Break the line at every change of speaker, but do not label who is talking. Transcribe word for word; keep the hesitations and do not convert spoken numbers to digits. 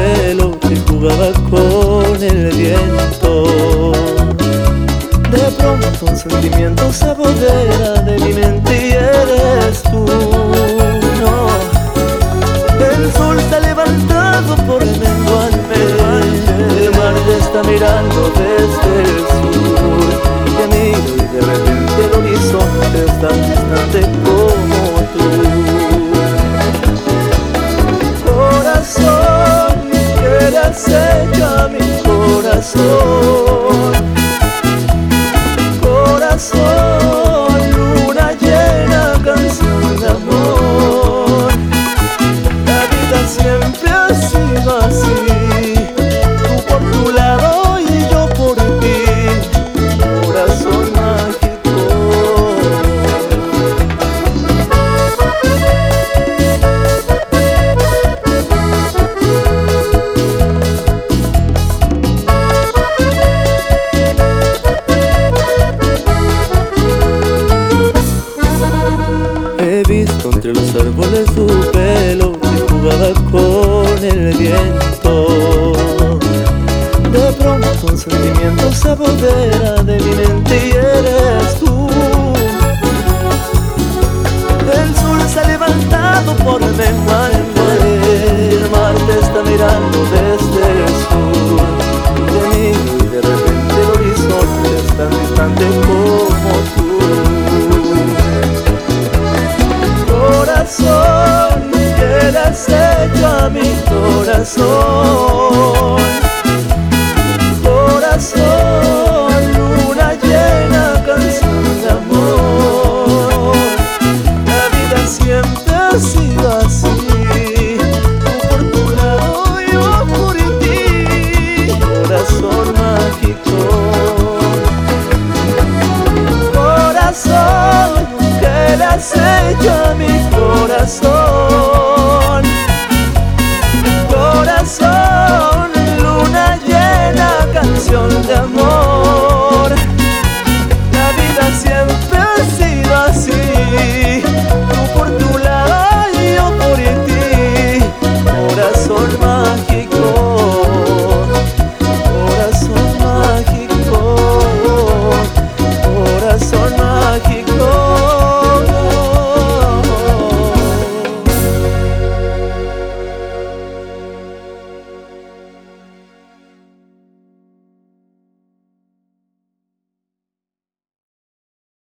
pelo y jugaba con el viento. De pronto un sentimiento se apodera de mi mente y eres tú. No, el sol se ha levantado por menguarme, el mar te está mirando desde el sur. Te miro y de repente el horizonte es tan distante como tú. Corazón, que acecha mi corazón. Corazón, luna llena, canción de amor. La vida siempre ha sido así, tú por tu lado y yo por ti. Corazón mágico. He visto entre los árboles tu pelo y jugaba con el viento. De pronto un sentimiento se apodera de mi mente y eres tú. El sol se ha levantado por menguarme, el mar te está mirando desde el sur. Te miro y de repente el horizonte es tan distante como tú. Corazón, que le has hecho a mi corazón.